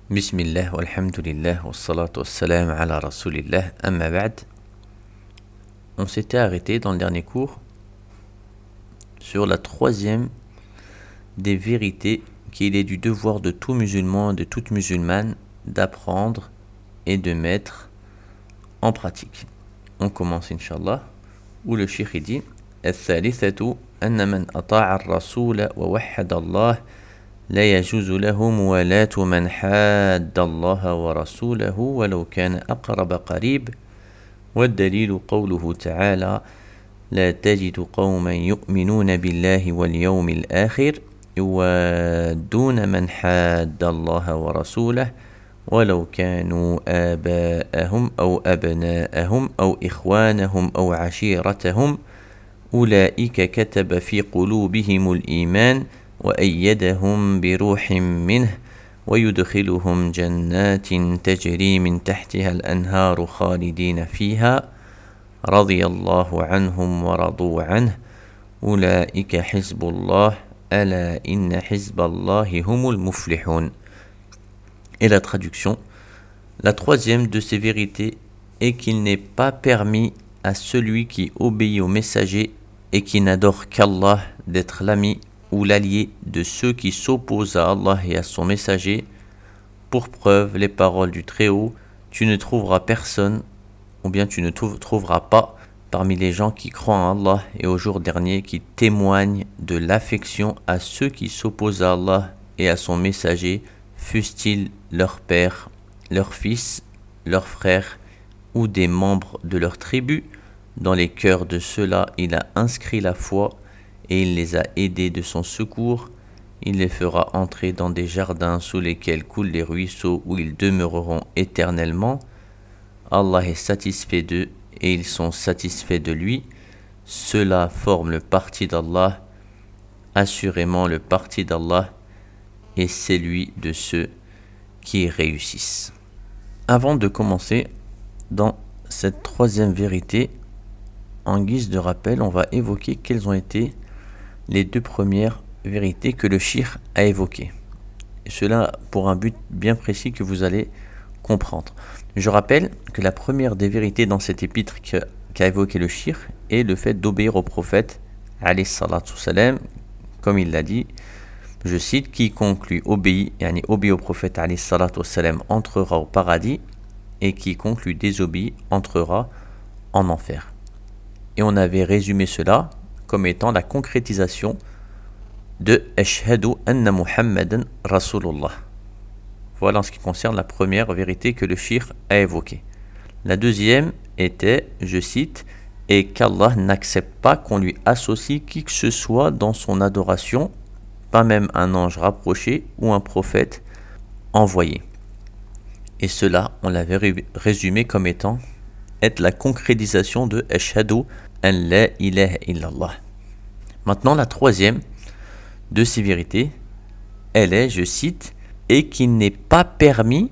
Bismillah, walhamdulillah, wassalatu wassalam ala rasulillah, amma ba'd. On s'était arrêté dans le dernier cours sur la troisième des vérités qu'il est du devoir de tout musulman et de toute musulmane d'apprendre et de mettre en pratique. On commence inshallah, où le cheikh dit الثالثة أن من أطاع الرسول ووحد الله لا يجوز له موالاة من حاد الله ورسوله ولو كان أقرب قريب والدليل قوله تعالى لا تجد قوما يؤمنون بالله واليوم الآخر يوادون من حاد الله ورسوله ولو كانوا آباءهم أو أبناءهم أو إخوانهم أو عشيرتهم أولئك كتب في قلوبهم الإيمان وأيدهم بروح منه ويدخلهم جنات تجري من تحتها الأنهار خالدين فيها رضي الله عنهم ورضوا عنه أولئك حزب الله ألا إن حزب الله هم المفلحون. Et la traduction, la troisième de ces vérités est qu'il n'est pas permis à celui qui obéit au messager et qui n'adore qu'Allah d'être l'ami ou l'allié de ceux qui s'opposent à Allah et à son messager. Pour preuve, les paroles du Très-Haut, tu ne trouveras personne, ou bien tu ne trouveras pas parmi les gens qui croient en Allah et au jour dernier qui témoignent de l'affection à ceux qui s'opposent à Allah et à son messager, fussent-ils leur père, leur fils, leurs frères ou des membres de leur tribu. Dans les cœurs de ceux-là, il a inscrit la foi et il les a aidés de son secours. Il les fera entrer dans des jardins sous lesquels coulent les ruisseaux où ils demeureront éternellement. Allah est satisfait d'eux et ils sont satisfaits de lui. Ceux-là forment le parti d'Allah. Assurément, le parti d'Allah est celui de ceux qui réussissent. Avant de commencer dans cette troisième vérité, en guise de rappel, on va évoquer quelles ont été les deux premières vérités que le cheikh a évoquées. Et cela pour un but bien précis que vous allez comprendre. Je rappelle que la première des vérités dans cet épître qu'a évoqué le cheikh est le fait d'obéir au prophète, alayhi salatu salam, comme il l'a dit, je cite, quiconque lui obéit au prophète, alayhi salatu salam, entrera au paradis, et quiconque lui désobéit entrera en enfer. Et on avait résumé cela comme étant la concrétisation de Ashhadu anna Muhammadan Rasulullah. Voilà en ce qui concerne la première vérité que le cheikh a évoquée. La deuxième était, je cite, et qu'Allah n'accepte pas qu'on lui associe qui que ce soit dans son adoration, pas même un ange rapproché ou un prophète envoyé. Et cela, on l'avait résumé comme étant être la concrétisation de Ashhadu an la ilaha illallah. Maintenant, la troisième de ces vérités, elle est, je cite, et qu'il n'est pas permis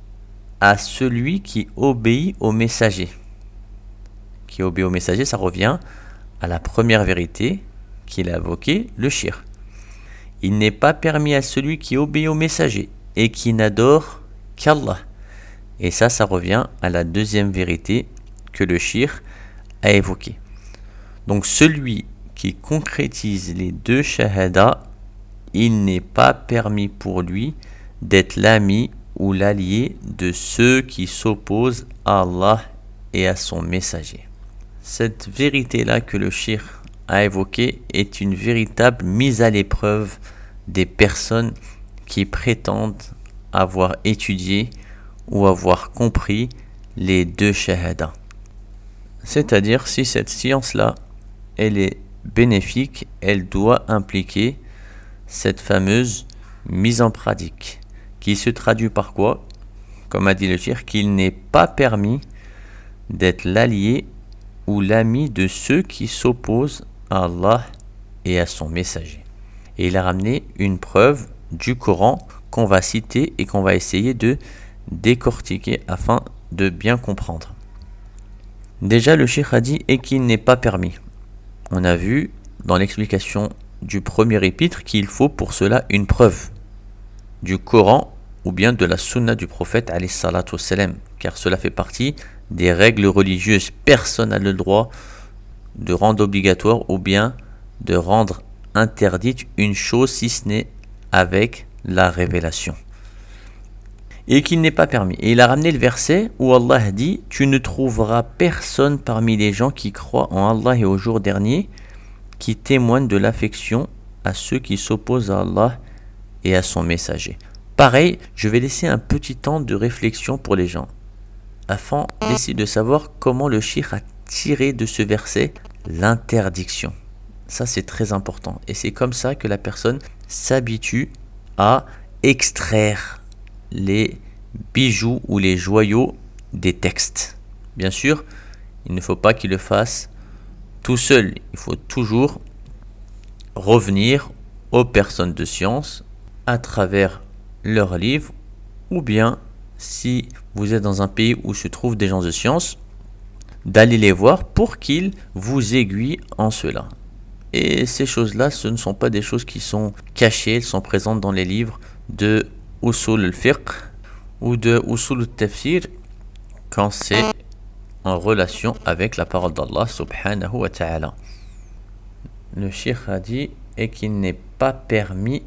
à celui qui obéit au messager. Qui obéit au messager, ça revient à la première vérité qu'il a évoquée, le cheikh. Il n'est pas permis à celui qui obéit au messager et qui n'adore qu'Allah. Et ça revient à la deuxième vérité que le cheikh a évoquée. Donc celui qui concrétise les deux shahadas, il n'est pas permis pour lui d'être l'ami ou l'allié de ceux qui s'opposent à Allah et à son messager. Cette vérité-là que le cheikh a évoquée est une véritable mise à l'épreuve des personnes qui prétendent avoir étudié ou avoir compris les deux shahadas. C'est-à-dire, si cette science-là, elle est bénéfique, elle doit impliquer cette fameuse mise en pratique, qui se traduit par quoi? Comme a dit le cheikh, qu'il n'est pas permis d'être l'allié ou l'ami de ceux qui s'opposent à Allah et à son messager. Et il a ramené une preuve du Coran qu'on va citer et qu'on va essayer de décortiquer afin de bien comprendre. Déjà, le cheikh a dit et qu'il n'est pas permis. On a vu dans l'explication du premier épître qu'il faut pour cela une preuve du Coran ou bien de la sunna du prophète alayhi salatu wassalam, car cela fait partie des règles religieuses. Personne n'a le droit de rendre obligatoire ou bien de rendre interdite une chose si ce n'est avec la révélation. Et qu'il n'est pas permis. Et il a ramené le verset où Allah dit « Tu ne trouveras personne parmi les gens qui croient en Allah et au jour dernier qui témoignent de l'affection à ceux qui s'opposent à Allah et à son messager. » Pareil, je vais laisser un petit temps de réflexion pour les gens, afin d'essayer de savoir comment le cheikh a tiré de ce verset l'interdiction. Ça, c'est très important. Et c'est comme ça que la personne s'habitue à extraire les bijoux ou les joyaux des textes. Bien sûr, il ne faut pas qu'il le fasse tout seul. Il faut toujours revenir aux personnes de science à travers leurs livres, ou bien, si vous êtes dans un pays où se trouvent des gens de science, d'aller les voir pour qu'ils vous aiguillent en cela. Et ces choses-là, ce ne sont pas des choses qui sont cachées, elles sont présentes dans les livres de Usul al-Fiqh ou de Usul al-Tafsir quand c'est en relation avec la parole d'Allah subhanahu wa ta'ala. Le cheikh a dit et qu'il n'est pas permis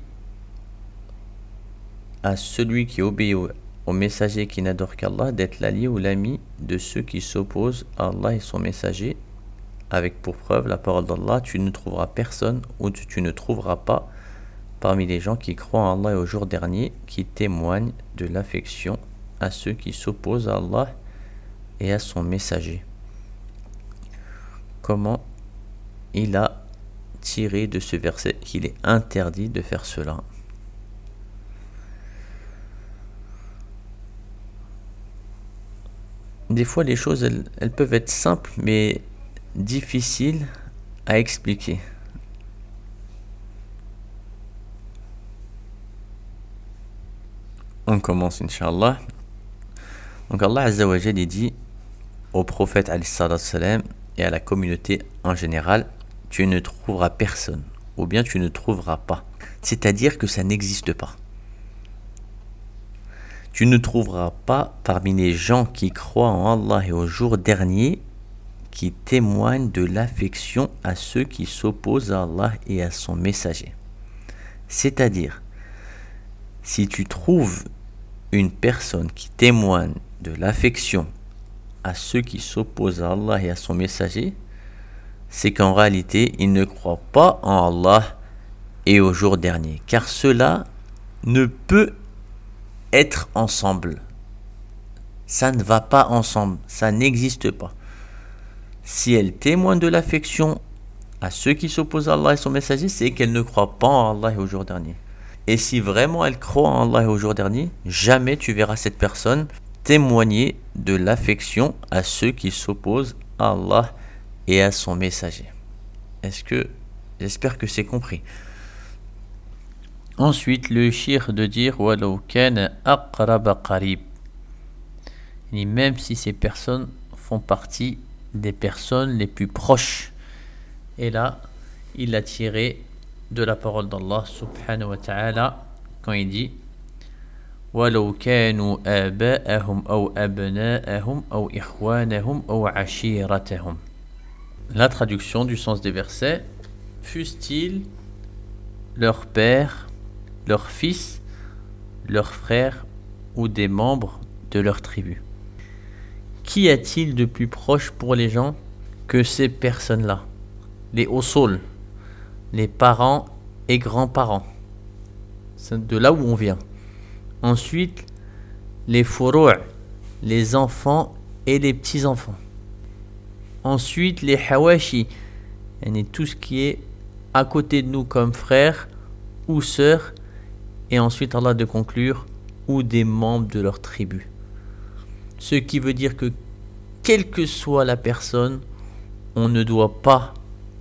à celui qui obéit au messager qui n'adore qu'Allah d'être l'allié ou l'ami de ceux qui s'opposent à Allah et son messager, avec pour preuve la parole d'Allah, tu ne trouveras personne ou tu ne trouveras pas parmi les gens qui croient en Allah et au jour dernier qui témoignent de l'affection à ceux qui s'opposent à Allah et à son messager. Comment il a tiré de ce verset qu'il est interdit de faire cela. Des fois, les choses, elles peuvent être simples, mais difficiles à expliquer. On commence, Inch'Allah. Donc, Allah Azza wa Jalla dit au prophète alayhi salatu salam et à la communauté en général, tu ne trouveras personne, ou bien tu ne trouveras pas. C'est-à-dire que ça n'existe pas. Tu ne trouveras pas parmi les gens qui croient en Allah et au jour dernier qui témoignent de l'affection à ceux qui s'opposent à Allah et à son messager. C'est-à-dire, si tu trouves une personne qui témoigne de l'affection à ceux qui s'opposent à Allah et à son messager, c'est qu'en réalité, ils ne croient pas en Allah et au jour dernier. Car cela ne peut être ensemble. Ça ne va pas ensemble. Ça n'existe pas. Si elle témoigne de l'affection à ceux qui s'opposent à Allah et son messager, c'est qu'elle ne croit pas en Allah et au jour dernier. Et si vraiment elle croit en Allah et au jour dernier, jamais tu verras cette personne témoigner de l'affection à ceux qui s'opposent à Allah et à son messager. J'espère que c'est compris. Ensuite, le shir de dire walau kana aqrab qarib. Et même si ces personnes font partie des personnes les plus proches. Et là, il a tiré de la parole d'Allah subhanahu wa ta'ala quand il dit walau kanu aba'ahum aw abna'ahum aw ikhwanahum aw ashiratahum. La traduction du sens des versets, fussent-ils leur père, leurs fils, leurs frères ou des membres de leur tribu. Qu'y a-t-il de plus proche pour les gens que ces personnes-là? Les usul, les parents et grands-parents. C'est de là où on vient. Ensuite, les furu', les enfants et les petits-enfants. Ensuite, les hawashi, tout ce qui est à côté de nous comme frères ou sœurs. Et ensuite, Allah de conclure, ou des membres de leur tribu. Ce qui veut dire que, quelle que soit la personne, on ne doit pas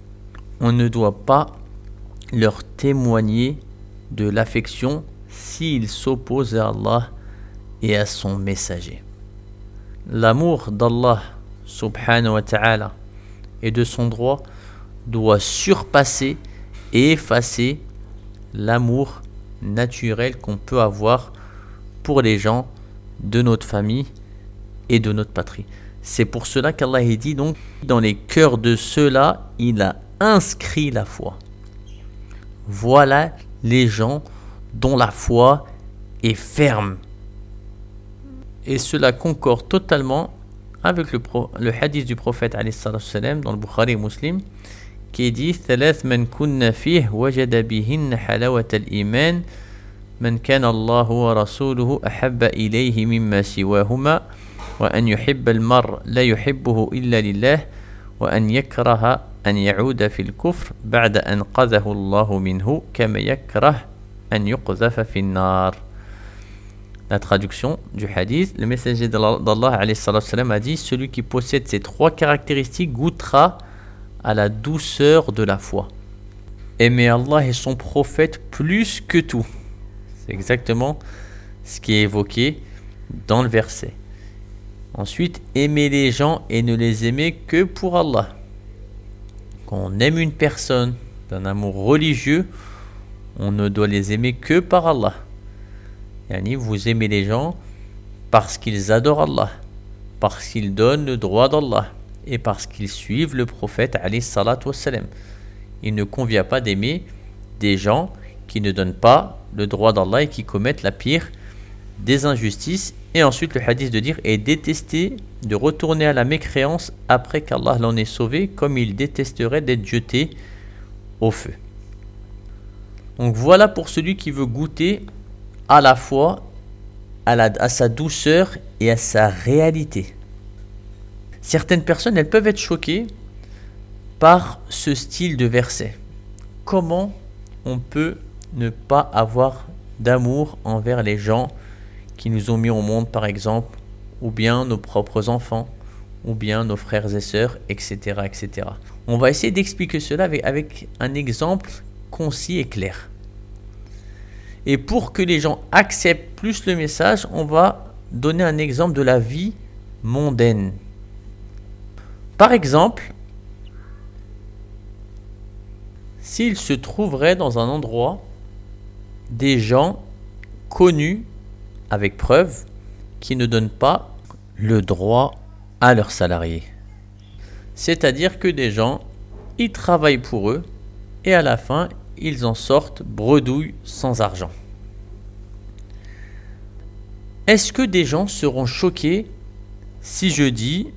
leur témoigner de l'affection s'ils s'opposent à Allah et à son messager. L'amour d'Allah subhanahu wa ta'ala et de son droit doit surpasser et effacer l'amour naturel qu'on peut avoir pour les gens de notre famille et de notre patrie. C'est pour cela qu'Allah dit donc, dans les cœurs de ceux-là, il a inscrit la foi. Voilà les gens dont la foi est ferme. Et cela concorde totalement avec le hadith du prophète dans le Bukhari et Muslim, qui dit ثلاث من كن فيه وجد بهن حلاوة الإيمان من كان الله ورسوله أحب إليه مما سواهما وأن يحب المرء لا يحبه إلا لله وأن يكره أن يعود في الكفر بعد أن قذه الله منه كما يكره أن يقذف في النار. La traduction du hadith, le messager d'Allah a dit: celui qui possède ces trois caractéristiques goûtera à la douceur de la foi. Aimer Allah et son prophète plus que tout. C'est exactement ce qui est évoqué dans le verset. Ensuite, aimer les gens et ne les aimer que pour Allah. Quand on aime une personne d'un amour religieux, on ne doit les aimer que par Allah. Yani, vous aimez les gens parce qu'ils adorent Allah, parce qu'ils donnent le droit d'Allah et parce qu'ils suivent le prophète alayhi salatu wassalam. Il ne convient pas d'aimer des gens qui ne donnent pas le droit d'Allah et qui commettent la pire des injustices. Et ensuite le hadith de dire: et détester de retourner à la mécréance après qu'Allah l'en ait sauvé, comme il détesterait d'être jeté au feu. Donc voilà pour celui qui veut goûter à la fois à sa douceur et à sa réalité. Certaines personnes, elles peuvent être choquées par ce style de verset. Comment on peut ne pas avoir d'amour envers les gens qui nous ont mis au monde, par exemple, ou bien nos propres enfants, ou bien nos frères et sœurs, etc., etc. On va essayer d'expliquer cela avec un exemple concis et clair. Et pour que les gens acceptent plus le message, on va donner un exemple de la vie mondaine. Par exemple, s'il se trouverait dans un endroit des gens connus avec preuve qui ne donnent pas le droit à leurs salariés. C'est-à-dire que des gens, ils travaillent pour eux et à la fin, ils en sortent bredouilles sans argent. Est-ce que des gens seront choqués si je dis: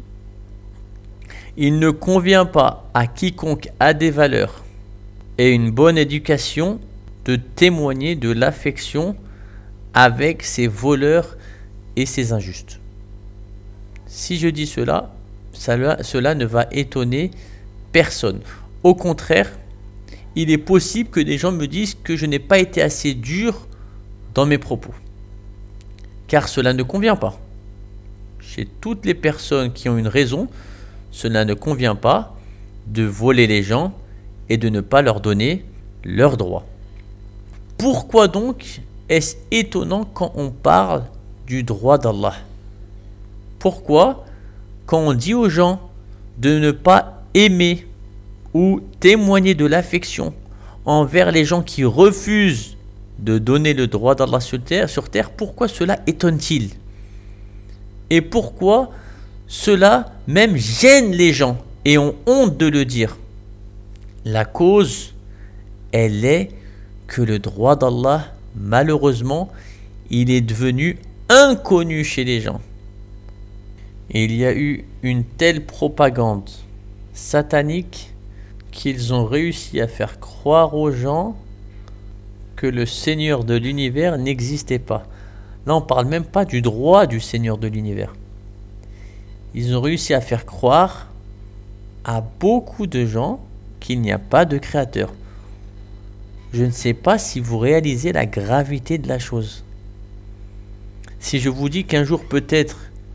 il ne convient pas à quiconque a des valeurs et une bonne éducation de témoigner de l'affection avec ses voleurs et ses injustes? Si je dis cela ne va étonner personne. Au contraire, il est possible que des gens me disent que je n'ai pas été assez dur dans mes propos. Car cela ne convient pas. Chez toutes les personnes qui ont une raison, cela ne convient pas de voler les gens et de ne pas leur donner leurs droits. Pourquoi donc est-ce étonnant quand on parle du droit d'Allah? Pourquoi, quand on dit aux gens de ne pas aimer ou témoigner de l'affection envers les gens qui refusent de donner le droit d'Allah sur terre, pourquoi cela étonne-t-il? Et pourquoi cela même gêne les gens et ont honte de le dire? La cause, elle est que le droit d'Allah, malheureusement, il est devenu inconnu chez les gens. Et il y a eu une telle propagande satanique qu'ils ont réussi à faire croire aux gens que le Seigneur de l'univers n'existait pas. Là, on ne parle même pas du droit du Seigneur de l'univers. Ils ont réussi à faire croire à beaucoup de gens qu'il n'y a pas de créateur. Je ne sais pas si vous réalisez la gravité de la chose. Si je vous dis qu'un jour peut-être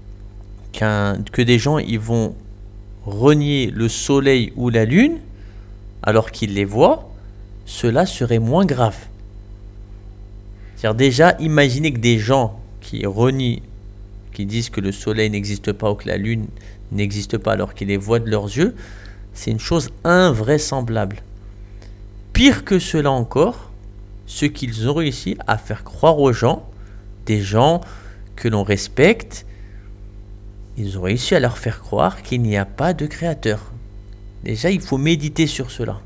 que des gens ils vont renier le soleil ou la lune alors qu'ils les voient, cela serait moins grave. C'est-à-dire déjà, imaginez que des gens qui renient, qui disent que le soleil n'existe pas ou que la lune n'existe pas alors qu'ils les voient de leurs yeux, c'est une chose invraisemblable. Pire que cela encore, ce qu'ils ont réussi à faire croire aux gens des gens que l'on respecte, ils ont réussi à leur faire croire qu'il n'y a pas de créateur. Déjà, il faut méditer sur cela.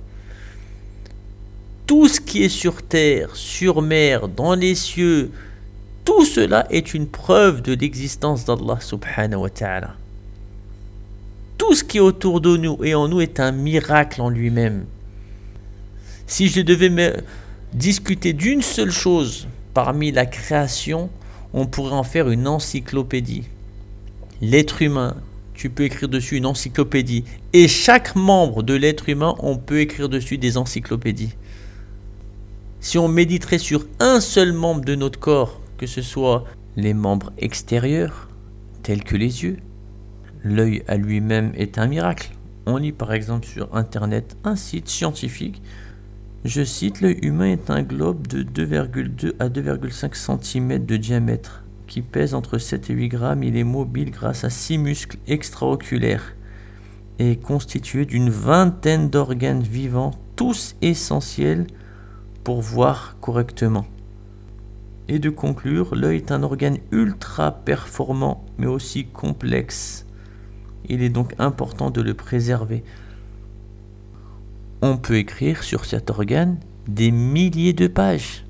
Tout ce qui est sur terre, sur mer, dans les cieux, tout cela est une preuve de l'existence d'Allah subhanahu wa ta'ala. Tout ce qui est autour de nous et en nous est un miracle en lui-même. Si je devais discuter d'une seule chose parmi la création, on pourrait en faire une encyclopédie. L'être humain, tu peux écrire dessus une encyclopédie. Et chaque membre de l'être humain, on peut écrire dessus des encyclopédies. Si on méditerait sur un seul membre de notre corps, que ce soit les membres extérieurs, tels que les yeux, l'œil à lui-même est un miracle. On lit par exemple sur internet un site scientifique. Je cite, l'œil humain est un globe de 2,2 à 2,5 cm de diamètre qui pèse entre 7 et 8 grammes. Il est mobile grâce à 6 muscles extraoculaires et est constitué d'une vingtaine d'organes vivants, tous essentiels pour voir correctement. Et de conclure, l'œil est un organe ultra performant mais aussi complexe. Il est donc important de le préserver. On peut écrire sur cet organe des milliers de pages.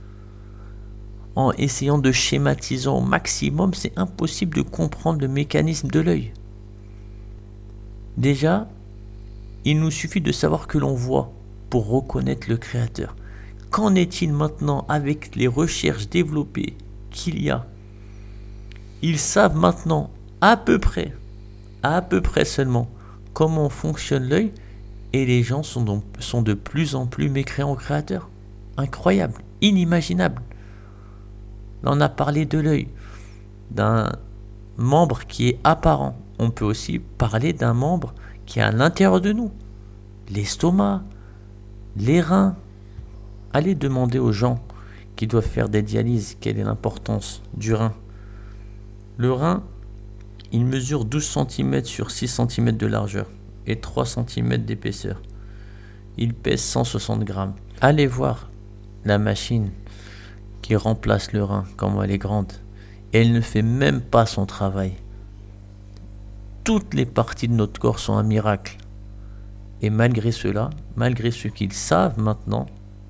En essayant de schématiser au maximum, c'est impossible de comprendre le mécanisme de l'œil. Déjà, il nous suffit de savoir que l'on voit pour reconnaître le Créateur. Qu'en est-il maintenant avec les recherches développées qu'il y a? Ils savent maintenant à peu près seulement comment fonctionne l'œil et les gens sont de plus en plus mécréants au Créateur. Incroyable, inimaginable. Là, on a parlé de l'œil, d'un membre qui est apparent. On peut aussi parler d'un membre qui est à l'intérieur de nous. L'estomac, les reins. Allez demander aux gens qui doivent faire des dialyses quelle est l'importance du rein. Le rein, il mesure 12 cm sur 6 cm de largeur et 3 cm d'épaisseur. Il pèse 160 grammes. Allez voir la machine qui remplace le rein, comme elle est grande. Elle ne fait même pas son travail. Toutes les parties de notre corps sont un miracle. Et malgré cela, malgré ce qu'ils savent maintenant,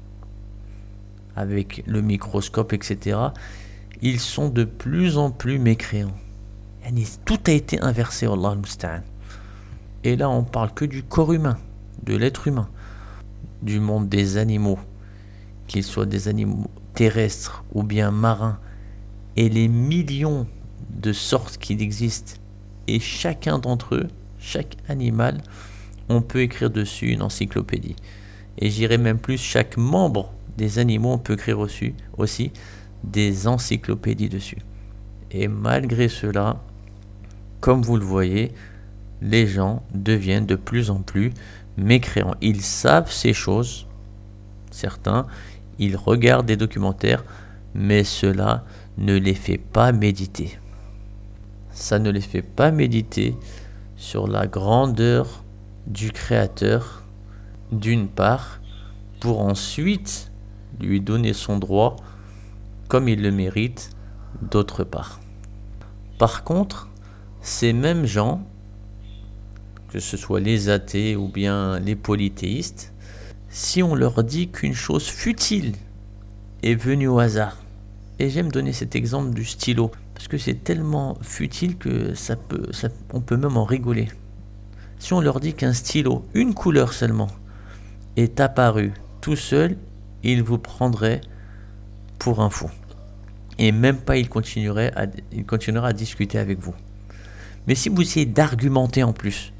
avec le microscope, etc., ils sont de plus en plus mécréants. Tout a été inversé, Allah al-Musta'an. Et là, on parle que du corps humain, de l'être humain, du monde des animaux, qu'ils soient des animaux terrestres ou bien marins, et les millions de sortes qu'il existe. Et chacun d'entre eux, chaque animal, on peut écrire dessus une encyclopédie. Et j'irai même plus, chaque membre des animaux, on peut écrire aussi des encyclopédies dessus. Et malgré cela, comme vous le voyez, les gens deviennent de plus en plus mécréants. Ils savent ces choses, certains, ils regardent des documentaires, mais cela ne les fait pas méditer. Ça ne les fait pas méditer sur la grandeur du Créateur, d'une part, pour ensuite lui donner son droit comme il le mérite, d'autre part. Par contre, ces mêmes gens, que ce soit les athées ou bien les polythéistes, si on leur dit qu'une chose futile est venue au hasard, et j'aime donner cet exemple du stylo, parce que c'est tellement futile que on peut même en rigoler. Si on leur dit qu'un stylo, une couleur seulement, est apparu tout seul, ils vous prendraient pour un fou. Et même pas, il continuera à discuter avec vous. Mais si vous essayez d'argumenter en plus,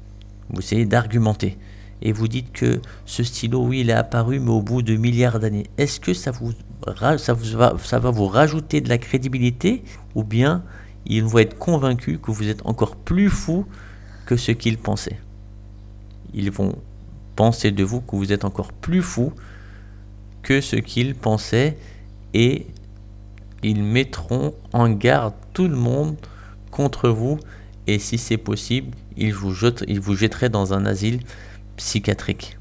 et vous dites que ce stylo, oui, il est apparu, mais au bout de milliards d'années, est-ce que ça va vous rajouter de la crédibilité, ou bien ils vont être convaincus que vous êtes encore plus fou que ce qu'ils pensaient? Ils vont penser de vous que vous êtes encore plus fou que ce qu'ils pensaient, et ils mettront en garde tout le monde contre vous, et si c'est possible, ils vous jetteraient dans un asile psychiatrique.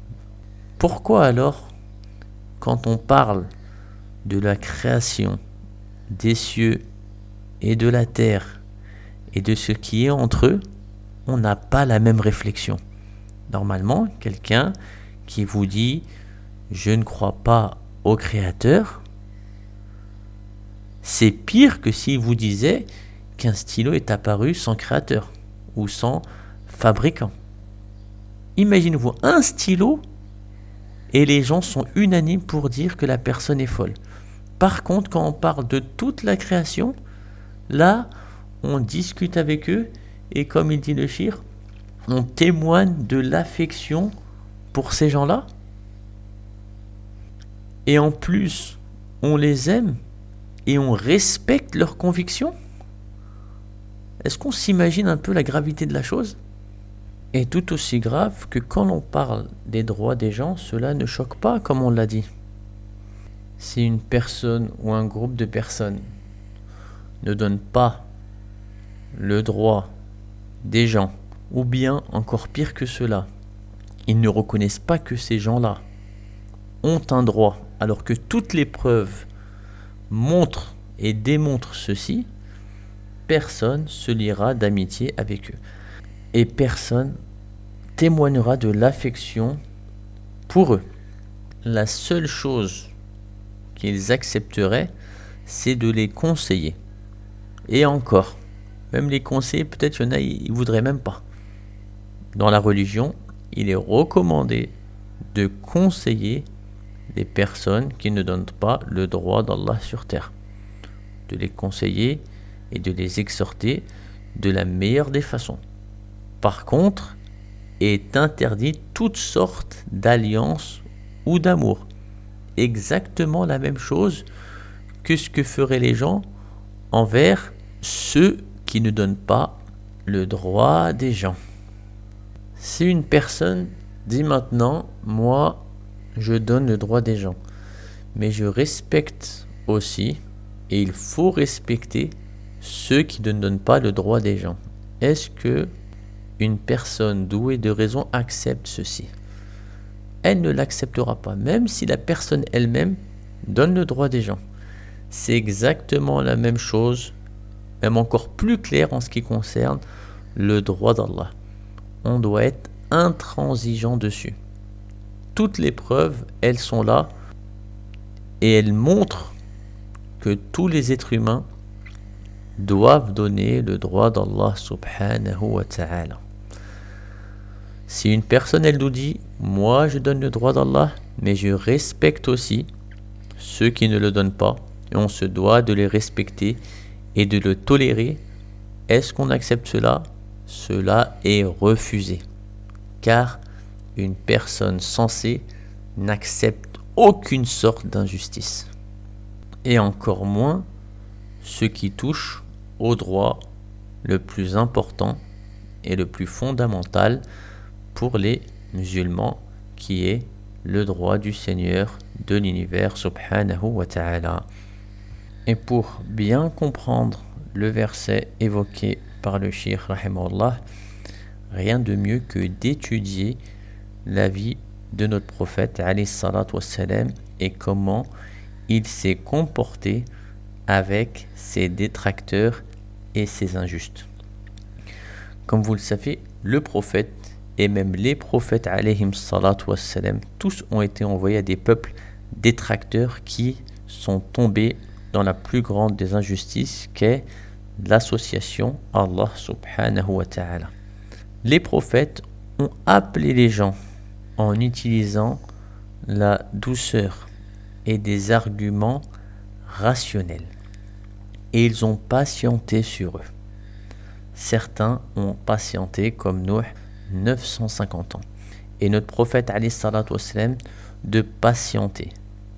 Pourquoi alors, quand on parle de la création des cieux et de la terre et de ce qui est entre eux, on n'a pas la même réflexion. Normalement, quelqu'un qui vous dit « je ne crois pas au Créateur », c'est pire que s'il vous disait qu'un stylo est apparu sans créateur ou sans fabricant. Imaginez-vous un stylo et les gens sont unanimes pour dire que la personne est folle. Par contre, quand on parle de toute la création, là, on discute avec eux et comme il dit le shir, on témoigne de l'affection pour ces gens-là. Et en plus, on les aime et on respecte leurs convictions. Est-ce qu'on s'imagine un peu la gravité de la chose ? Et tout aussi grave que quand on parle des droits des gens, cela ne choque pas, comme on l'a dit. Si une personne ou un groupe de personnes ne donne pas le droit des gens, ou bien encore pire que cela, ils ne reconnaissent pas que ces gens-là ont un droit, alors que toutes les preuves montrent et démontrent ceci, personne se liera d'amitié avec eux. Et personne témoignera de l'affection pour eux. La seule chose qu'ils accepteraient, c'est de les conseiller. Et encore, même les conseiller, peut-être il y en a, ils ne voudraient même pas. Dans la religion, il est recommandé de conseiller les personnes qui ne donnent pas le droit d'Allah sur terre. De les conseiller et de les exhorter de la meilleure des façons. Par contre, est interdit toutes sortes d'alliances ou d'amour. Exactement la même chose que ce que feraient les gens envers ceux qui ne donnent pas le droit des gens. Si une personne dit maintenant, moi, je donne le droit des gens, mais je respecte aussi, et il faut respecter ceux qui ne donnent pas le droit des gens. Est-ce que une personne douée de raison accepte ceci ? Elle ne l'acceptera pas, même si la personne elle-même donne le droit des gens. C'est exactement la même chose, même encore plus clair en ce qui concerne le droit d'Allah. On doit être intransigeant dessus. Toutes les preuves, elles sont là et elles montrent que tous les êtres humains doivent donner le droit d'Allah subhanahu wa ta'ala. Si une personne elle nous dit moi je donne le droit d'Allah mais je respecte aussi ceux qui ne le donnent pas et on se doit de les respecter et de le tolérer, est-ce qu'on accepte cela ? Cela est refusé, car une personne sensée n'accepte aucune sorte d'injustice, et encore moins ce qui touche au droit le plus important et le plus fondamental pour les musulmans, qui est le droit du Seigneur de l'univers subhanahu wa ta'ala. Et pour bien comprendre le verset évoqué par le cheikh rahimahullah, rien de mieux que d'étudier la vie de notre prophète alayhi salatu wassalam et comment il s'est comporté avec ses détracteurs et ses injustes. Comme vous le savez, le prophète et même les prophètes alayhim salatu wassalam, tous ont été envoyés à des peuples détracteurs qui sont tombés dans la plus grande des injustices qu'est l'association à Allah subhanahu wa ta'ala. Les prophètes ont appelé les gens en utilisant la douceur et des arguments rationnels. Et ils ont patienté sur eux. Certains ont patienté comme Nuh 950 ans. Et notre prophète alayhi salatu wassalam de patienter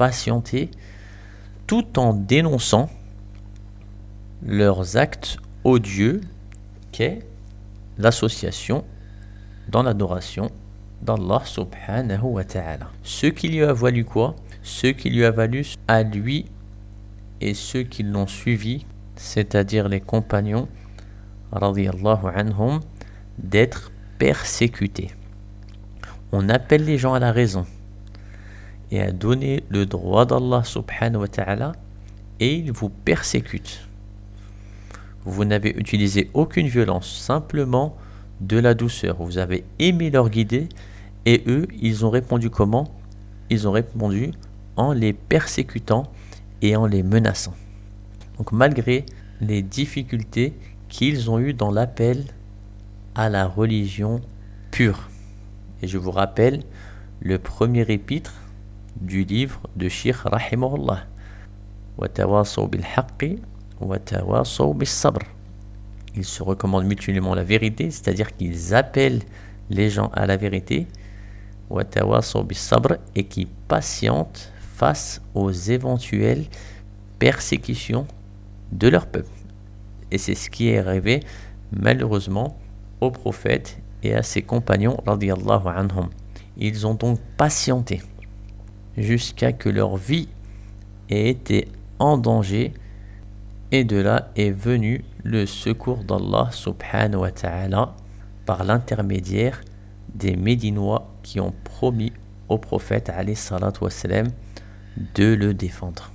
tout en dénonçant leurs actes odieux qu'est l'association dans l'adoration d'Allah subhanahu wa ta'ala. Ce qui lui a valu quoi ? Ce qui lui a valu à lui et ceux qui l'ont suivi, c'est-à-dire les compagnons radiyallahu anhum, d'être persécutés. On appelle les gens à la raison et à donner le droit d'Allah subhanahu wa ta'ala, et ils vous persécutent. Vous n'avez utilisé aucune violence, simplement de la douceur. Vous avez aimé leur guider et eux, ils ont répondu comment? Ils ont répondu en les persécutant et en les menaçant. Donc malgré les difficultés qu'ils ont eues dans l'appel à la religion pure. Et je vous rappelle le premier épître du livre de Cheikh Rahimahullah. وَتَوَاصَوْا بِالْحَقِّ وَتَوَاصَوْا بِالصَّبْرِ. Ils se recommandent mutuellement la vérité, c'est-à-dire qu'ils appellent les gens à la vérité, وَتَوَاصَوْا بِالصَّبْرِ, et qui patientent face aux éventuelles persécutions de leur peuple. Et c'est ce qui est arrivé malheureusement au prophète et à ses compagnons radiyallahu anhum. Ils ont donc patienté jusqu'à que leur vie ait été en danger, et de là est venu le secours d'Allah subhanahu wa ta'ala par l'intermédiaire des Médinois qui ont promis au prophète alayhi salatu wassalam de le défendre.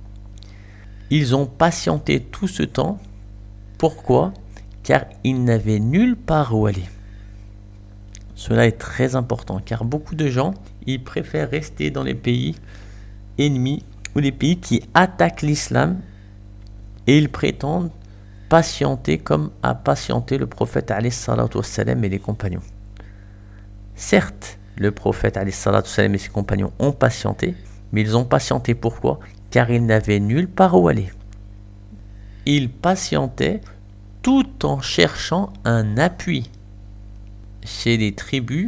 Ils ont patienté tout ce temps. Pourquoi? Car ils n'avaient nulle part où aller. Cela est très important, car beaucoup de gens, ils préfèrent rester dans les pays ennemis ou les pays qui attaquent l'islam, et ils prétendent patienter comme a patienté le prophète alayhi salatu wassalam et les compagnons. Certes, le prophète alayhi salatu wassalam et ses compagnons ont patienté, mais ils ont patienté pourquoi? Car ils n'avaient nulle part où aller. Ils patientaient tout en cherchant un appui chez les tribus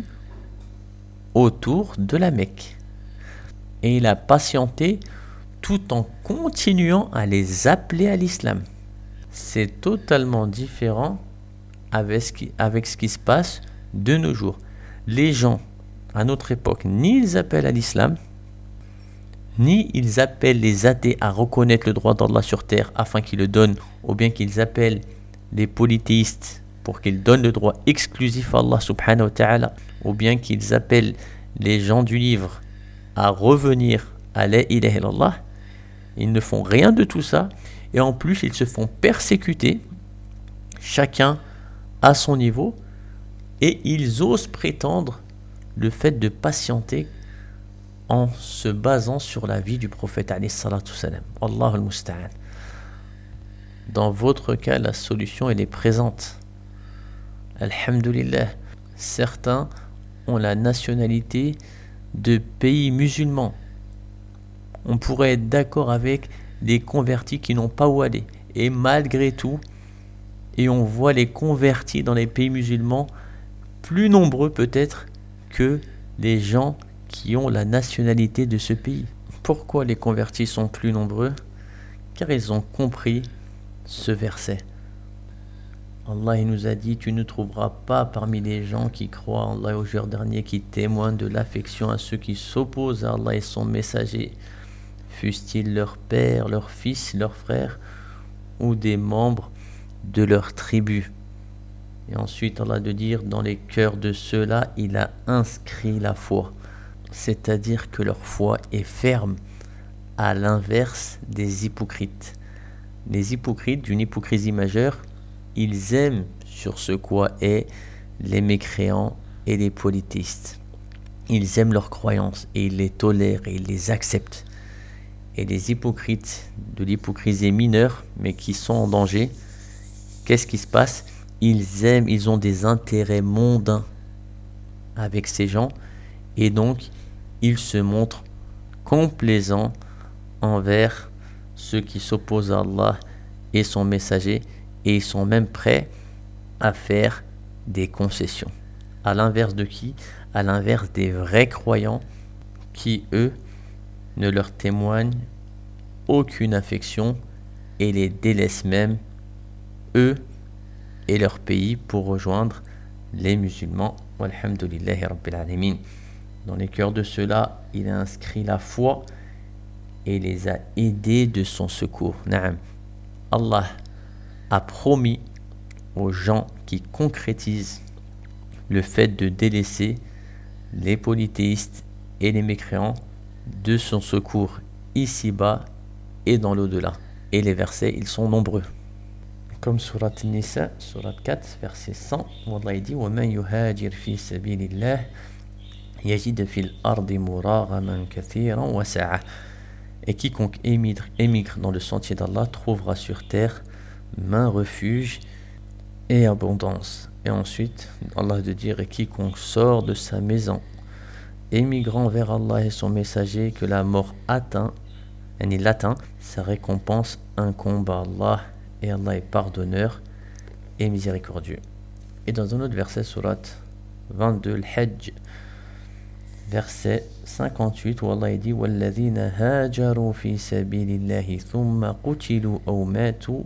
autour de la Mecque. Et il a patienté tout en continuant à les appeler à l'islam. C'est totalement différent avec ce qui se passe de nos jours. Les gens, à notre époque, ni ils appellent à l'islam, ni ils appellent les athées à reconnaître le droit d'Allah sur terre afin qu'ils le donnent, ou bien qu'ils appellent les polythéistes pour qu'ils donnent le droit exclusif à Allah subhanahu wa ta'ala, ou bien qu'ils appellent les gens du livre à revenir à la ilaha illallah. Ils ne font rien de tout ça, et en plus ils se font persécuter, chacun à son niveau, et ils osent prétendre le fait de patienter en se basant sur la vie du prophète alayhi salatu wassalam. Allahu al-musta'an. Dans votre cas, la solution elle est présente. Alhamdulillah. Certains ont la nationalité de pays musulmans. On pourrait être d'accord avec les convertis qui n'ont pas où aller. Et malgré tout, et on voit les convertis dans les pays musulmans plus nombreux peut-être que les gens qui ont la nationalité de ce pays. Pourquoi les convertis sont plus nombreux? Car ils ont compris ce verset. Allah il nous a dit: tu ne trouveras pas parmi les gens qui croient en Allah au jour dernier qui témoignent de l'affection à ceux qui s'opposent à Allah et son messager, fussent-ils leur père, leur fils, leur frère ou des membres de leur tribu. Et ensuite Allah de dire: dans les cœurs de ceux-là il a inscrit la foi, c'est-à-dire que leur foi est ferme, à l'inverse des hypocrites. Les hypocrites, d'une hypocrisie majeure, ils aiment sur ce quoi est les mécréants et les polythéistes. Ils aiment leurs croyances et ils les tolèrent et ils les acceptent. Et les hypocrites de l'hypocrisie mineure, mais qui sont en danger, qu'est-ce qui se passe? Ils ont des intérêts mondains avec ces gens, et donc ils se montrent complaisants envers ceux qui s'opposent à Allah et son messager, et ils sont même prêts à faire des concessions. À l'inverse de qui? À l'inverse des vrais croyants qui, eux, ne leur témoignent aucune affection et les délaissent même, eux et leur pays, pour rejoindre les musulmans. Walhamdulillahi Rabbil Alamin. Dans les cœurs de ceux-là, il a inscrit la foi et les a aidés de son secours. Naam. Allah a promis aux gens qui concrétisent le fait de délaisser les polythéistes et les mécréants de son secours ici-bas et dans l'au-delà. Et les versets, ils sont nombreux. Comme surat Nisa, surat 4, verset 100, Allah dit وَمَنْ يُهَاجِرْ فِي سَبِيلِ اللَّهِ يَجِدْ فِي الْأَرْضِ مُرَاغَمًا كَثِيرًا وَسَعًا. Et quiconque émigre dans le sentier d'Allah trouvera sur terre main refuge et abondance. Et ensuite, Allah de dire, et quiconque sort de sa maison, émigrant vers Allah et son messager, que la mort l'atteint, sa récompense incombe à Allah, et Allah est pardonneur et miséricordieux. Et dans un autre verset, surat 22, al-Hajj, verset 58, où Allah dit وَالَّذِينَ هَاجَرُوا فِي سَبِيلِ اللَّهِ ثُمَّ قُتِلُوا أَوْ مَاتُوا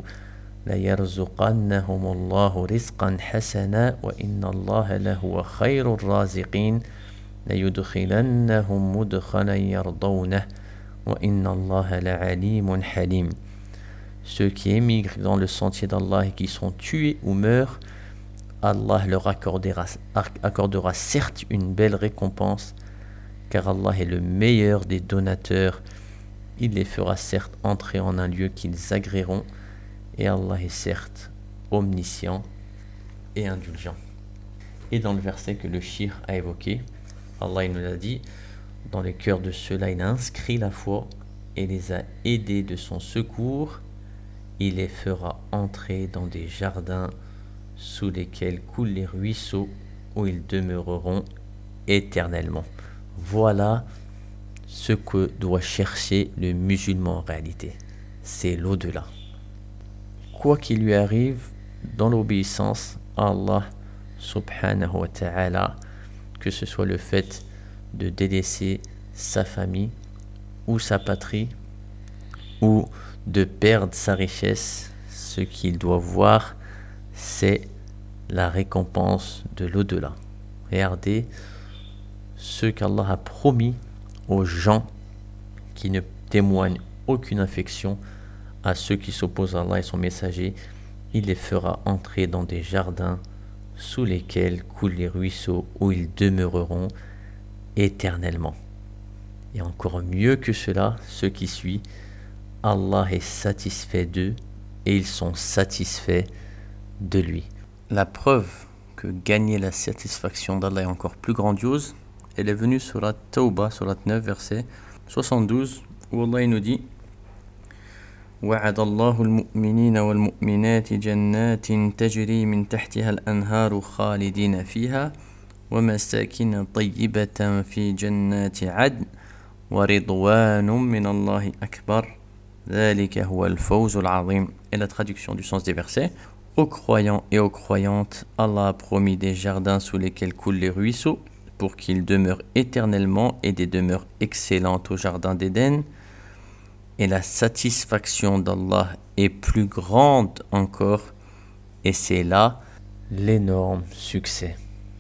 لَيَرْزُقَنَّهُمُ اللَّهُ رِزْقًا حَسَنًا وَإِنَّ اللَّهَ لَهُوَ خَيْرُ الرَّازِقِينَ لَيُدْخِلَنَّهُمْ مُدْخَلًا يَرْضَوْنَهُ وَإِنَّ اللَّهَ لَعَلِيمٌ حَلِيمٌ. Ceux qui émigrent dans le sentier d'Allah et qui sont tués ou meurent, Allah leur accordera certes une belle récompense, car Allah est le meilleur des donateurs. Il les fera certes entrer en un lieu qu'ils agréeront, et Allah est certes omniscient et indulgent. Et dans le verset que le shir a évoqué, Allah il nous a dit, dans le cœur de ceux-là il a inscrit la foi et les a aidés de son secours. Il les fera entrer dans des jardins sous lesquels coulent les ruisseaux, où ils demeureront éternellement. Voilà ce que doit chercher le musulman en réalité, c'est l'au-delà. Quoi qu'il lui arrive dans l'obéissance à Allah subhanahu wa ta'ala, que ce soit le fait de délaisser sa famille ou sa patrie, ou de perdre sa richesse, ce qu'il doit voir, c'est la récompense de l'au-delà. Regardez ce qu'Allah a promis aux gens qui ne témoignent aucune affection à ceux qui s'opposent à Allah et son messager. Il les fera entrer dans des jardins sous lesquels coulent les ruisseaux, où ils demeureront éternellement. Et encore mieux que cela, ce qui suit, Allah est satisfait d'eux et ils sont satisfaits de lui. La preuve que gagner la satisfaction d'Allah est encore plus grandiose, elle est venue sur la Tawbah, sur la 9, verset 72, où Allah nous dit وعد الله المؤمنين والمؤمنات جنات تجري من تحتها الأنهار خالدين فيها ومساكن طيبة في جنات عدن ورضوان من الله أكبر ذلك هو الفوز العظيم. Et la traduction du sens des versets: aux croyants et aux croyantes, Allah a promis des jardins sous lesquels coulent les ruisseaux pour qu'ils demeurent éternellement, et des demeures excellentes au jardin d'Éden. Et la satisfaction d'Allah est plus grande encore, et c'est là l'énorme succès.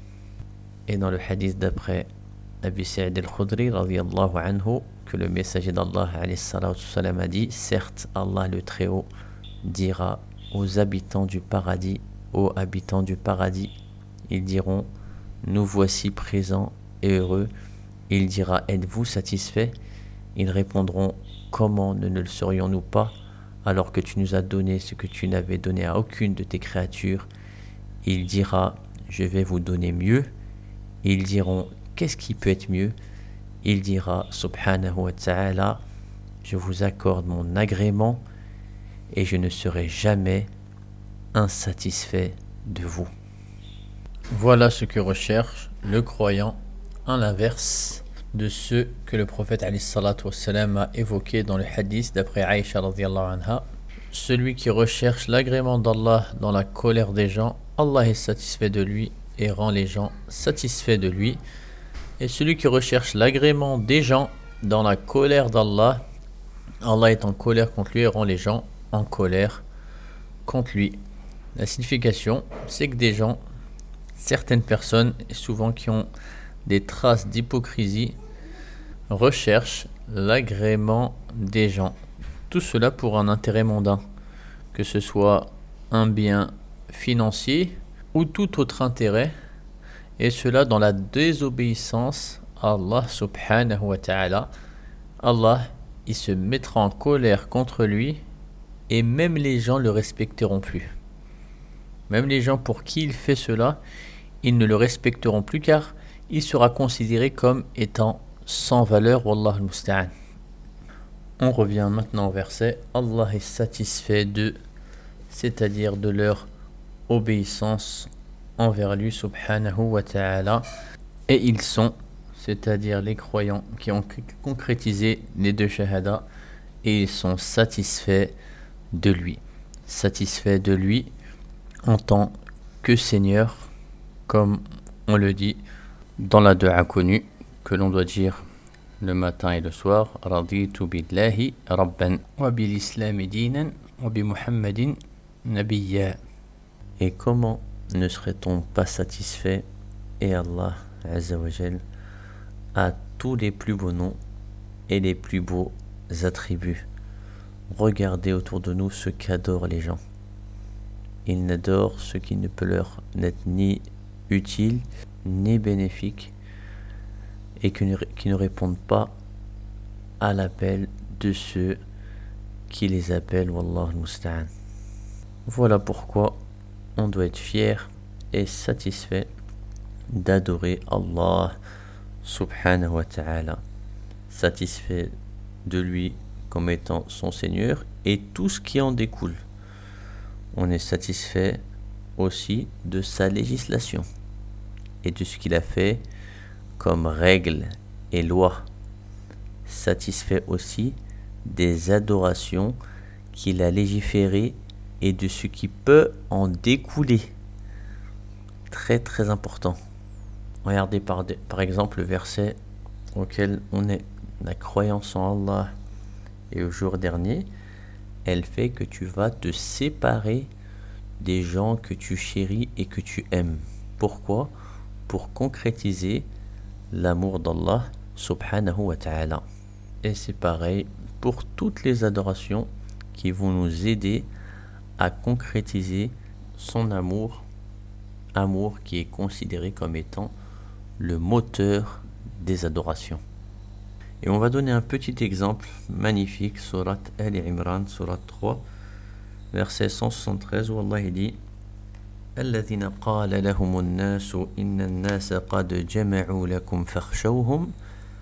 Et dans le hadith d'après Abi Sa'id al-Khudri radiyallahu anhu, que le messager d'Allah alayhi salatu wassalam a dit: certes, Allah le Très-Haut dira aux habitants du paradis, ô habitants du paradis, ils diront: nous voici présents et heureux. Il dira: êtes-vous satisfaits? Ils répondront: comment ne le serions-nous pas, alors que tu nous as donné ce que tu n'avais donné à aucune de tes créatures? Il dira: je vais vous donner mieux. Ils diront: qu'est-ce qui peut être mieux? Il dira subhanahu wa ta'ala: je vous accorde mon agrément et je ne serai jamais insatisfait de vous. Voilà ce que recherche le croyant, à l'inverse de ce que le prophète alayhi salatu wassalam a évoqué dans le hadith d'après Aïcha radiyallahu anha. Celui qui recherche l'agrément d'Allah dans la colère des gens, Allah est satisfait de lui et rend les gens satisfaits de lui. Et celui qui recherche l'agrément des gens dans la colère d'Allah, Allah est en colère contre lui et rend les gens en colère contre lui. La signification, c'est que des gens, certaines personnes, et souvent qui ont des traces d'hypocrisie, recherchent l'agrément des gens. Tout cela pour un intérêt mondain, que ce soit un bien financier ou tout autre intérêt, et cela dans la désobéissance à Allah subhanahu wa ta'ala. Allah, il se mettra en colère contre lui et même les gens le respecteront plus. Même les gens pour qui il fait cela, ils ne le respecteront plus car il sera considéré comme étant sans valeur. Wallah al-musta'an. On revient maintenant au verset. Allah est satisfait d'eux, c'est-à-dire de leur obéissance envers lui subhanahu wa ta'ala, et ils sont, c'est-à-dire les croyants qui ont concrétisé les deux shahadas, et ils sont satisfaits de lui en tant que Seigneur, comme on le dit dans la dua connue que l'on doit dire le matin et le soir. Raditu billahi rabban wa bil islami dinan wa bi muhammadin nabiyya. Et comment ne serait-on pas satisfait? Et Allah Azza wa Jal a tous les plus beaux noms et les plus beaux attributs. Regardez autour de nous ce qu'adorent les gens. Ils n'adorent ce qui ne peut leur n'être ni utile ni bénéfique et qui ne répondent pas à l'appel de ceux qui les appellent. Wallah al-musta'an. Voilà pourquoi on doit être fier et satisfait d'adorer Allah subhanahu wa ta'ala, satisfait de lui comme étant son Seigneur et tout ce qui en découle. On est satisfait aussi de sa législation et de ce qu'il a fait comme règles et lois. Satisfait aussi des adorations qu'il a légiférées et de ce qui peut en découler. Très très important. Regardez par exemple le verset auquel on est. La croyance en Allah et au jour dernier, elle fait que tu vas te séparer des gens que tu chéris et que tu aimes. Pourquoi? Pour concrétiser l'amour d'Allah subhanahu wa ta'ala. Et c'est pareil pour toutes les adorations qui vont nous aider à concrétiser son amour qui est considéré comme étant le moteur des adorations. Et on va donner un petit exemple magnifique, Surat Al-Imran, Surat 3, verset 173, où Allah dit الذين قال لهم الناس إن الناس قد جمعوا لكم فاخشوهم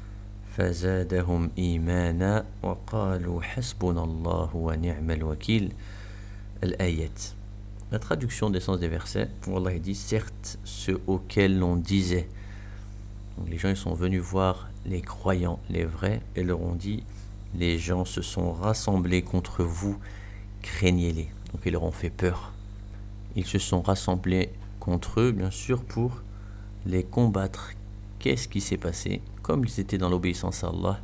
فزادهم إيمانا وقالوا حسبنا الله ونعم الوكيل. Al-Ayat. La traduction des sens des versets, où Allah dit certes ceux auxquels l'on disait. Donc les gens ils sont venus voir les croyants, les vrais, et leur ont dit les gens se sont rassemblés contre vous, craignez-les. Donc ils leur ont fait peur. Ils se sont rassemblés contre eux, bien sûr, pour les combattre. Qu'est-ce qui s'est passé? Comme ils étaient dans l'obéissance à Allah,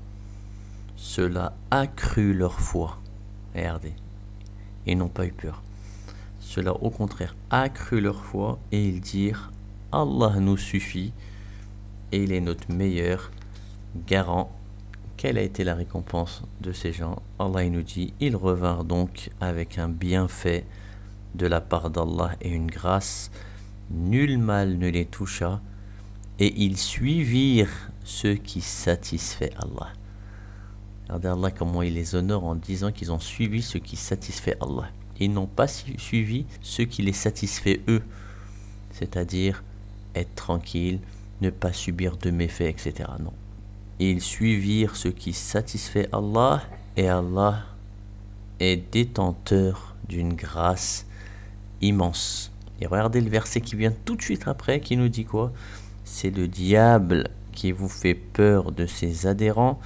cela accrut leur foi. Regardez. Ils n'ont pas eu peur. Cela, au contraire, accrut leur foi et ils dirent Allah nous suffit et il est notre meilleur garant. Quelle a été la récompense de ces gens? Allah il nous dit ils revinrent donc avec un bienfait de la part d'Allah et une grâce, nul mal ne les toucha, et ils suivirent ce qui satisfait Allah. Regardez Allah comment il les honore en disant qu'ils ont suivi ce qui satisfait Allah. Ils n'ont pas suivi ce qui les satisfait eux, c'est-à-dire être tranquille, ne pas subir de méfaits, etc. Non. Ils suivirent ce qui satisfait Allah, et Allah est détenteur d'une grâce immense. Et regardez le verset qui vient tout de suite après, qui nous dit quoi? C'est le diable qui vous fait peur de ses adhérents.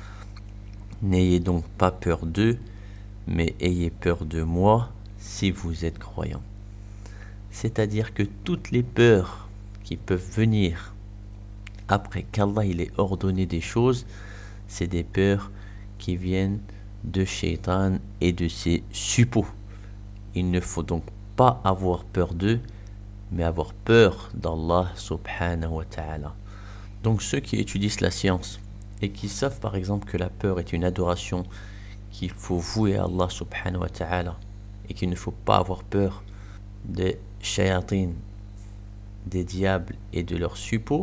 N'ayez donc pas peur d'eux, mais ayez peur de moi si vous êtes croyants. C'est-à-dire que toutes les peurs qui peuvent venir après qu'Allah il ait ordonné des choses, c'est des peurs qui viennent de Shaitan et de ses suppôts. Il ne faut donc pas avoir peur d'eux, mais avoir peur d'Allah subhanahu wa ta'ala. Donc ceux qui étudient la science et qui savent par exemple que la peur est une adoration qu'il faut vouer à Allah subhanahu wa ta'ala et qu'il ne faut pas avoir peur des shayatines, des diables et de leurs suppôts,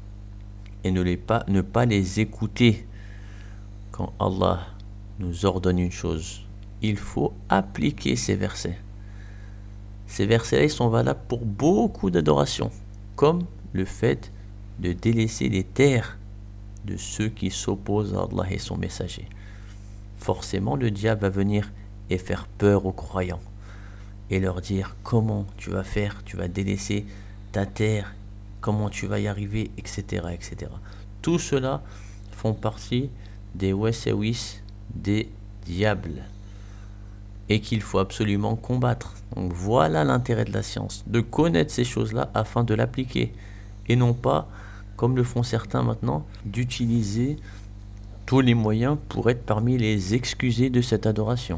et ne pas les écouter quand Allah nous ordonne une chose il faut appliquer ces versets. Ces versets-là, ils sont valables pour beaucoup d'adorations, comme le fait de délaisser les terres de ceux qui s'opposent à Allah et son messager. Forcément, le diable va venir et faire peur aux croyants et leur dire comment tu vas faire, tu vas délaisser ta terre, comment tu vas y arriver, etc. etc. Tout cela font partie des wasawis des diables et qu'il faut absolument combattre. Donc voilà l'intérêt de la science, de connaître ces choses-là afin de l'appliquer et non pas, comme le font certains maintenant, d'utiliser tous les moyens pour être parmi les excusés de cette adoration.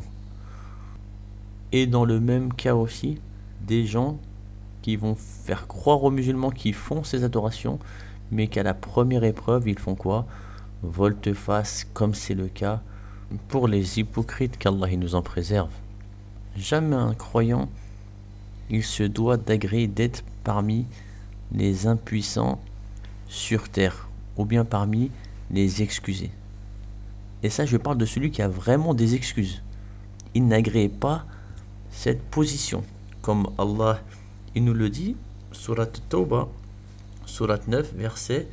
Et dans le même cas aussi, des gens qui vont faire croire aux musulmans qu'ils font ces adorations, mais qu'à la première épreuve, ils font quoi? Volte-face, comme c'est le cas pour les hypocrites, qu'Allah nous en préserve. Jamais un croyant, il se doit d'agréer d'être parmi les impuissants sur terre, ou bien parmi les excusés. Et ça, je parle de celui qui a vraiment des excuses. Il n'agrée pas cette position. Comme Allah, il nous le dit, Surat Tawbah, Surat 9, verset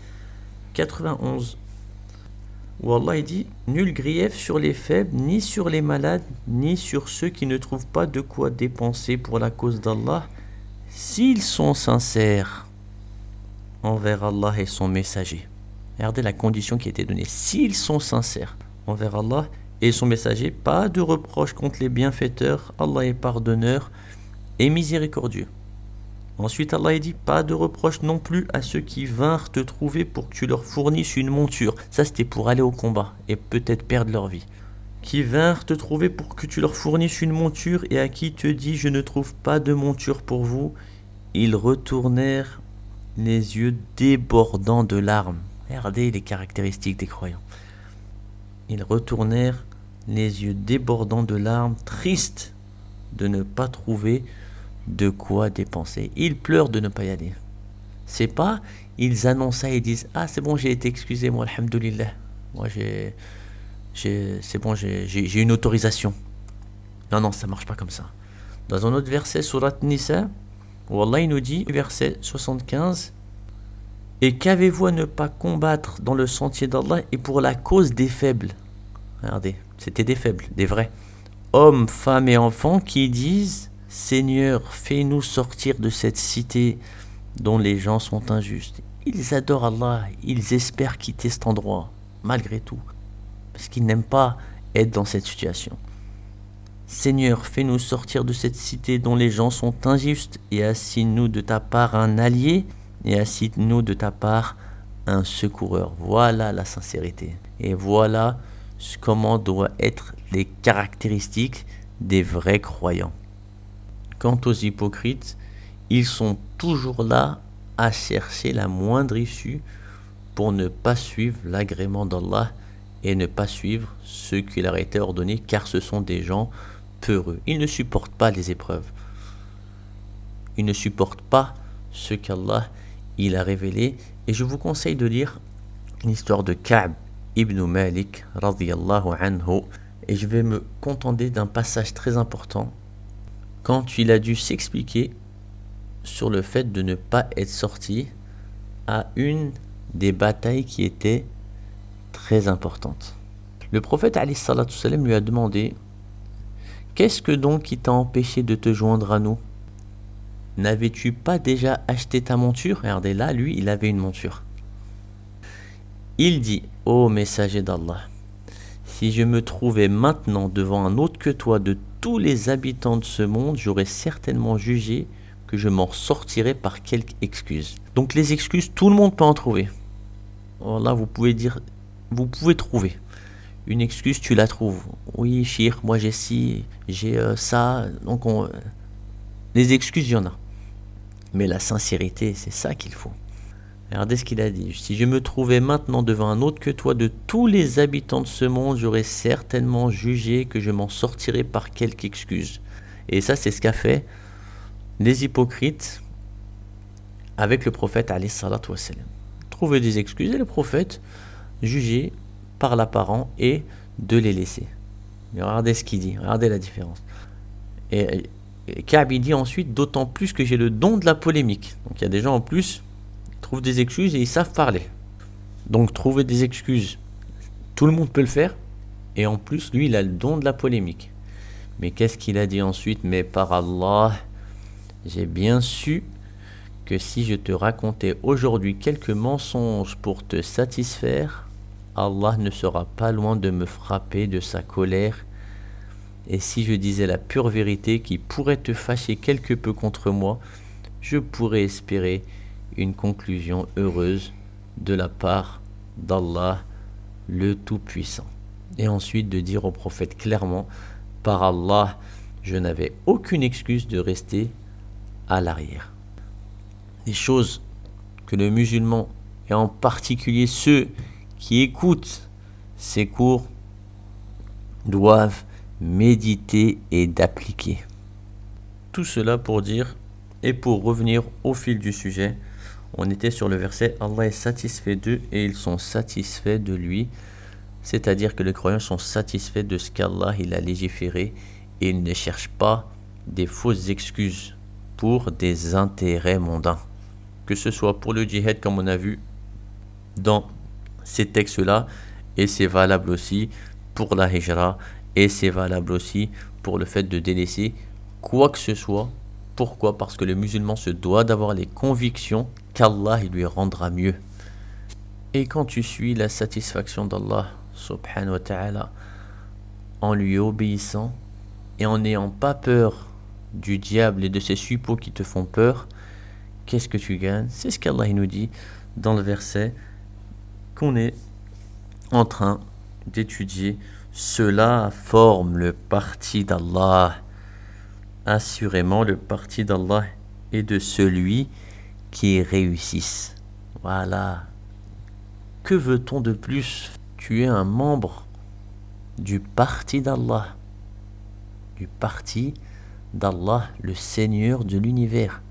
91. Où Allah il dit « Nul grief sur les faibles, ni sur les malades, ni sur ceux qui ne trouvent pas de quoi dépenser pour la cause d'Allah, s'ils sont sincères envers Allah et son messager. » Regardez la condition qui a été donnée. S'ils sont sincères envers Allah et son messager, pas de reproche contre les bienfaiteurs, Allah est pardonneur et miséricordieux. Ensuite, Allah dit pas de reproche non plus à ceux qui vinrent te trouver pour que tu leur fournisses une monture. Ça, c'était pour aller au combat et peut-être perdre leur vie. Qui vinrent te trouver pour que tu leur fournisses une monture et à qui te dit je ne trouve pas de monture pour vous. Ils retournèrent les yeux débordants de larmes. Regardez les caractéristiques des croyants. Ils retournèrent les yeux débordants de larmes, tristes de ne pas trouver de quoi dépenser. Ils pleurent de ne pas y aller. C'est pas, ils annoncent ça et disent « Ah, c'est bon, j'ai été excusé, moi, alhamdoulilah. Moi, c'est bon, j'ai une autorisation. » Non, ça marche pas comme ça. Dans un autre verset, Surat Nisa, où Allah il nous dit, verset 75, « Et qu'avez-vous à ne pas combattre dans le sentier d'Allah et pour la cause des faibles ?» Regardez, c'était des faibles, des vrais. Hommes, femmes et enfants qui disent « Seigneur, fais-nous sortir de cette cité dont les gens sont injustes. » Ils adorent Allah, ils espèrent quitter cet endroit, malgré tout, parce qu'ils n'aiment pas être dans cette situation. Seigneur, fais-nous sortir de cette cité dont les gens sont injustes et assigne-nous de ta part un allié et assigne-nous de ta part un secoureur. Voilà la sincérité. Et voilà comment doivent être les caractéristiques des vrais croyants. Quant aux hypocrites, ils sont toujours là à chercher la moindre issue pour ne pas suivre l'agrément d'Allah et ne pas suivre ce qui leur a été ordonné, car ce sont des gens peureux. Ils ne supportent pas les épreuves. Ils ne supportent pas ce qu'Allah il a révélé. Et je vous conseille de lire l'histoire de Ka'b ibn Malik radiyallahu anhu. Et je vais me contenter d'un passage très important quand il a dû s'expliquer sur le fait de ne pas être sorti à une des batailles qui était très importante. Le prophète alayhi salatu salam lui a demandé « Qu'est-ce que donc qui t'a empêché de te joindre à nous? N'avais-tu pas déjà acheté ta monture ?» Regardez là, lui, il avait une monture. Il dit « Ô messager d'Allah, si je me trouvais maintenant devant un autre que toi de tous les habitants de ce monde, j'aurais certainement jugé que je m'en sortirais par quelque excuse. » Donc les excuses, tout le monde peut en trouver. Alors là, vous pouvez trouver. Une excuse, tu la trouves. Oui, chir, moi j'ai ci, j'ai ça. Donc les excuses, il y en a. Mais la sincérité, c'est ça qu'il faut. Regardez ce qu'il a dit. Si je me trouvais maintenant devant un autre que toi de tous les habitants de ce monde, j'aurais certainement jugé que je m'en sortirais par quelque excuse. Et ça, c'est ce qu'a fait les hypocrites avec le prophète alayhi salatu wassalam. Trouver des excuses et le prophète juger par l'apparent et de les laisser. Mais regardez ce qu'il dit, regardez la différence. Et Ka'b il dit ensuite, d'autant plus que j'ai le don de la polémique. Donc il y a des gens en plus qui trouvent des excuses et ils savent parler. Donc trouver des excuses, tout le monde peut le faire. Et en plus, lui, il a le don de la polémique. Mais qu'est-ce qu'il a dit ensuite? Mais par Allah, j'ai bien su que si je te racontais aujourd'hui quelques mensonges pour te satisfaire, Allah ne sera pas loin de me frapper de sa colère. Et si je disais la pure vérité qui pourrait te fâcher quelque peu contre moi, je pourrais espérer une conclusion heureuse de la part d'Allah le Tout-Puissant. Et ensuite de dire au prophète clairement, par Allah, je n'avais aucune excuse de rester à l'arrière. Des choses que le musulman, et en particulier ceux qui écoutent ces cours, doivent méditer et d'appliquer. Tout cela pour dire, et pour revenir au fil du sujet, on était sur le verset « Allah est satisfait d'eux et ils sont satisfaits de lui », c'est-à-dire que les croyants sont satisfaits de ce qu'Allah il a légiféré et ils ne cherchent pas des fausses excuses pour des intérêts mondains. Que ce soit pour le djihad comme on a vu dans ces textes-là, et c'est valable aussi pour la hijra, et c'est valable aussi pour le fait de délaisser quoi que ce soit. Pourquoi? Parce que le musulman se doit d'avoir les convictions qu'Allah il lui rendra mieux. Et quand tu suis la satisfaction d'Allah subhanahu wa ta'ala en lui obéissant et en n'ayant pas peur du diable et de ses suppôts qui te font peur, qu'est-ce que tu gagnes? C'est ce qu'Allah nous dit dans le verset qu'on est en train d'étudier. Cela forme le parti d'Allah. Assurément, le parti d'Allah est de celui qui réussisse. Voilà. Que veut-on de plus? Tu es un membre du parti d'Allah. Du parti d'Allah, le Seigneur de l'univers.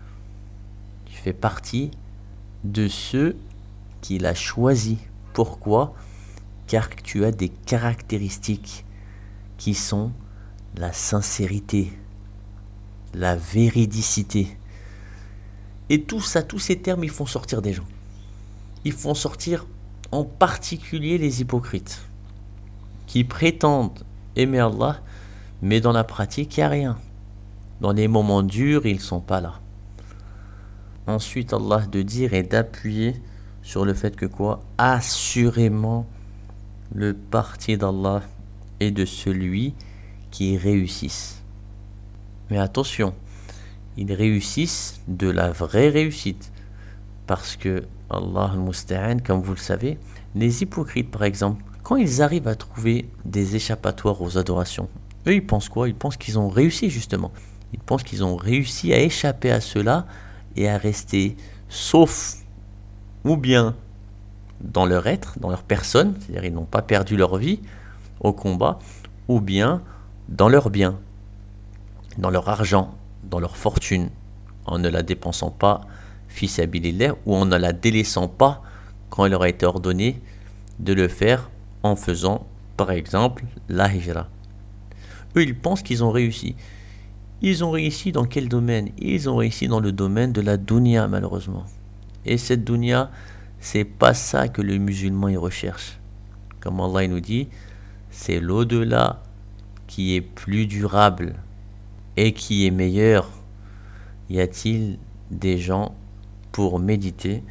Tu fais partie de ceux qu'il a choisis. Pourquoi? Car tu as des caractéristiques qui sont la sincérité, la véridicité. Et tout ça, tous ces termes, ils font sortir des gens. Ils font sortir en particulier les hypocrites qui prétendent aimer Allah, mais dans la pratique, il n'y a rien. Dans les moments durs, ils ne sont pas là. Ensuite, Allah de dire et d'appuyer sur le fait que quoi? Assurément, le parti d'Allah est de celui qui réussisse. Mais attention, ils réussissent de la vraie réussite. Parce que Allah al-Musta'an, comme vous le savez, les hypocrites par exemple, quand ils arrivent à trouver des échappatoires aux adorations, eux ils pensent quoi? Ils pensent qu'ils ont réussi justement. Ils pensent qu'ils ont réussi à échapper à cela et à rester sauf ou bien dans leur être, dans leur personne, c'est-à-dire ils n'ont pas perdu leur vie au combat, ou bien dans leur bien, dans leur argent, dans leur fortune, en ne la dépensant pas fi sabilillah ou en ne la délaissant pas quand il leur a été ordonné de le faire en faisant par exemple la hijra. Eux ils pensent qu'ils ont réussi. Ils ont réussi dans quel domaine? Ils ont réussi dans le domaine de la dunya malheureusement. Et cette dunya, c'est pas ça que le musulman il recherche. Comme Allah il nous dit, c'est l'au-delà qui est plus durable et qui est meilleur. Y a-t-il des gens pour méditer?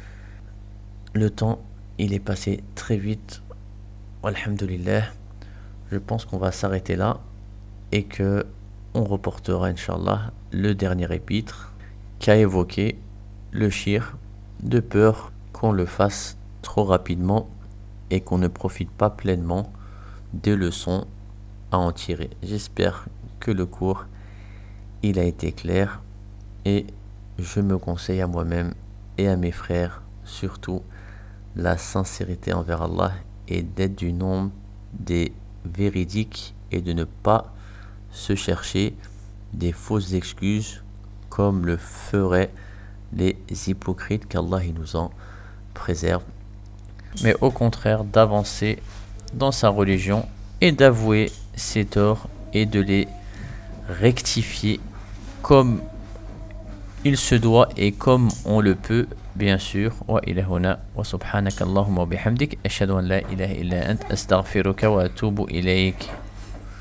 Le temps, il est passé très vite. Alhamdulillah. Je pense qu'on va s'arrêter là et que on reportera, Inch'Allah, le dernier épître qu'a évoqué le shir, de peur qu'on le fasse trop rapidement et qu'on ne profite pas pleinement des leçons à en tirer. J'espère que le cours, il a été clair et je me conseille à moi-même et à mes frères, surtout, la sincérité envers Allah et d'être du nombre des véridiques et de ne pas se chercher des fausses excuses comme le feraient les hypocrites qu'Allah il nous en préserve, mais au contraire d'avancer dans sa religion et d'avouer ses torts et de les rectifier comme il se doit et comme on le peut, bien sûr. Wa ila huna wa subhanaka Allahumma wa bihamdik ashhadu an la ilaha illa ant astaghfiruka wa atubu ilayk.